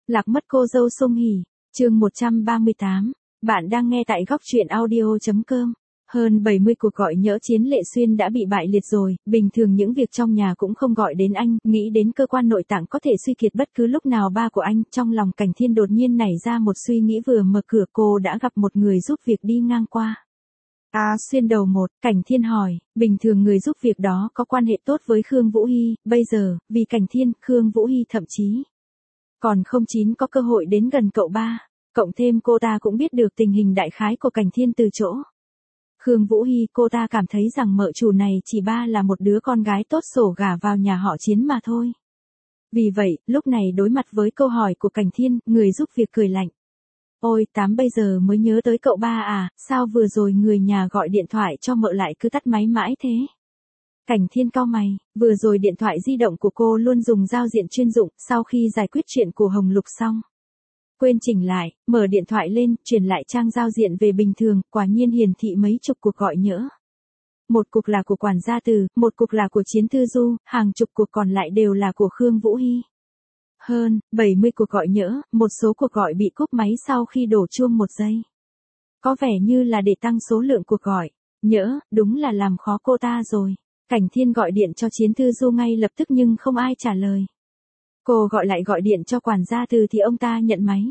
Lạc mất cô dâu Song Hỷ, chương 138. Bạn đang nghe tại góc truyện audio.com. Hơn 70 cuộc gọi nhỡ Chiến Lệ Xuyên đã bị bại liệt rồi, bình thường những việc trong nhà cũng không gọi đến anh, nghĩ đến cơ quan nội tạng có thể suy kiệt bất cứ lúc nào ba của anh, trong lòng Cảnh Thiên đột nhiên nảy ra một suy nghĩ vừa mở cửa cô đã gặp một người giúp việc đi ngang qua. Xuyên đầu một, Cảnh Thiên hỏi, bình thường người giúp việc đó có quan hệ tốt với Khương Vũ Hy, bây giờ, vì Cảnh Thiên, Khương Vũ Hy thậm chí còn không chín có cơ hội đến gần cậu ba, cộng thêm cô ta cũng biết được tình hình đại khái của Cảnh Thiên từ chỗ Khương Vũ Hy, cô ta cảm thấy rằng mợ chủ này chỉ là một đứa con gái tốt sổ gả vào nhà họ Chiến mà thôi. Vì vậy, lúc này đối mặt với câu hỏi của Cảnh Thiên, người giúp việc cười lạnh. Ôi, bây giờ mới nhớ tới cậu ba à, sao vừa rồi người nhà gọi điện thoại cho mợ lại cứ tắt máy mãi thế? Cảnh Thiên cau mày, vừa rồi điện thoại di động của cô luôn dùng giao diện chuyên dụng, sau khi giải quyết chuyện của Hồng Lục xong. Quên chỉnh lại, mở điện thoại lên, chuyển lại trang giao diện về bình thường, quả nhiên hiển thị mấy chục cuộc gọi nhỡ. Một cuộc là của quản gia Từ, một cuộc là của Chiến Thư Du, hàng chục cuộc còn lại đều là của Khương Vũ Hy. Hơn 70 cuộc gọi nhỡ, một số cuộc gọi bị cúp máy sau khi đổ chuông 1 giây. Có vẻ như là để tăng số lượng cuộc gọi. Nhỡ, đúng là làm khó cô ta rồi. Cảnh Thiên gọi điện cho Chiến Thư Du ngay lập tức nhưng không ai trả lời. Cô gọi điện cho quản gia Từ thì ông ta nhận máy.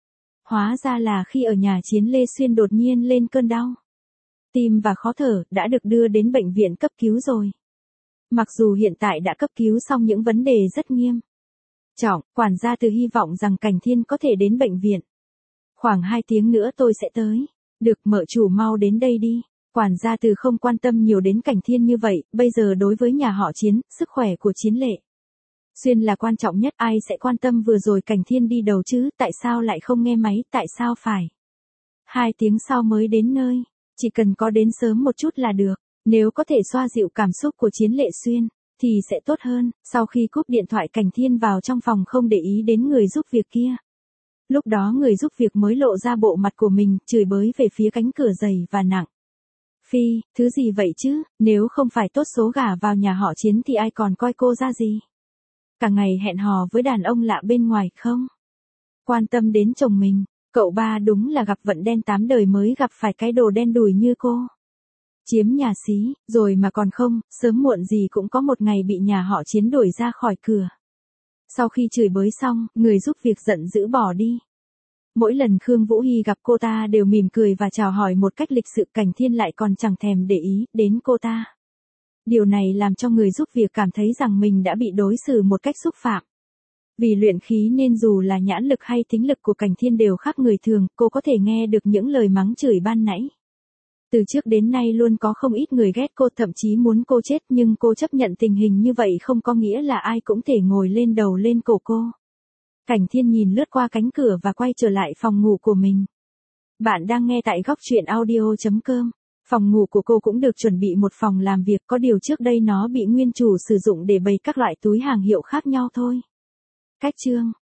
Hóa ra là khi ở nhà Chiến Lê Xuyên đột nhiên lên cơn đau tim và khó thở, đã được đưa đến bệnh viện cấp cứu rồi. Mặc dù hiện tại đã cấp cứu xong những vấn đề rất nghiêm trọng, quản gia Từ hy vọng rằng Cảnh Thiên có thể đến bệnh viện. Khoảng 2 tiếng nữa tôi sẽ tới. Được, mợ chủ mau đến đây đi. Quản gia Từ không quan tâm nhiều đến Cảnh Thiên như vậy, bây giờ đối với nhà họ Chiến, sức khỏe của Chiến Lệ Xuyên là quan trọng nhất, ai sẽ quan tâm vừa rồi Cảnh Thiên đi đầu chứ, tại sao lại không nghe máy, tại sao phải 2 tiếng sau mới đến nơi, chỉ cần có đến sớm một chút là được, nếu có thể xoa dịu cảm xúc của Chiến Lệ Xuyên, thì sẽ tốt hơn. Sau khi cúp điện thoại Cảnh Thiên vào trong phòng không để ý đến người giúp việc kia. Lúc đó người giúp việc mới lộ ra bộ mặt của mình, chửi bới về phía cánh cửa dày và nặng. Phi, thứ gì vậy chứ, nếu không phải tốt số gả vào nhà họ Chiến thì ai còn coi cô ra gì? Cả ngày hẹn hò với đàn ông lạ bên ngoài không quan tâm đến chồng mình, cậu ba đúng là gặp vận đen 8 đời mới gặp phải cái đồ đen đủi như cô. Chiếm nhà xí, rồi mà còn không, sớm muộn gì cũng có một ngày bị nhà họ Chiến đuổi ra khỏi cửa. Sau khi chửi bới xong, người giúp việc giận dữ bỏ đi. Mỗi lần Khương Vũ Hy gặp cô ta đều mỉm cười và chào hỏi một cách lịch sự, Cảnh Thiên lại còn chẳng thèm để ý đến cô ta. Điều này làm cho người giúp việc cảm thấy rằng mình đã bị đối xử một cách xúc phạm. Vì luyện khí nên dù là nhãn lực hay thính lực của Cảnh Thiên đều khác người thường, cô có thể nghe được những lời mắng chửi ban nãy. Từ trước đến nay luôn có không ít người ghét cô, thậm chí muốn cô chết, nhưng cô chấp nhận tình hình như vậy không có nghĩa là ai cũng thể ngồi lên đầu lên cổ cô. Cảnh Thiên nhìn lướt qua cánh cửa và quay trở lại phòng ngủ của mình. Bạn đang nghe tại góc truyện audio.com. Phòng ngủ của cô cũng được chuẩn bị một phòng làm việc, có điều trước đây nó bị nguyên chủ sử dụng để bày các loại túi hàng hiệu khác nhau thôi. Cách chương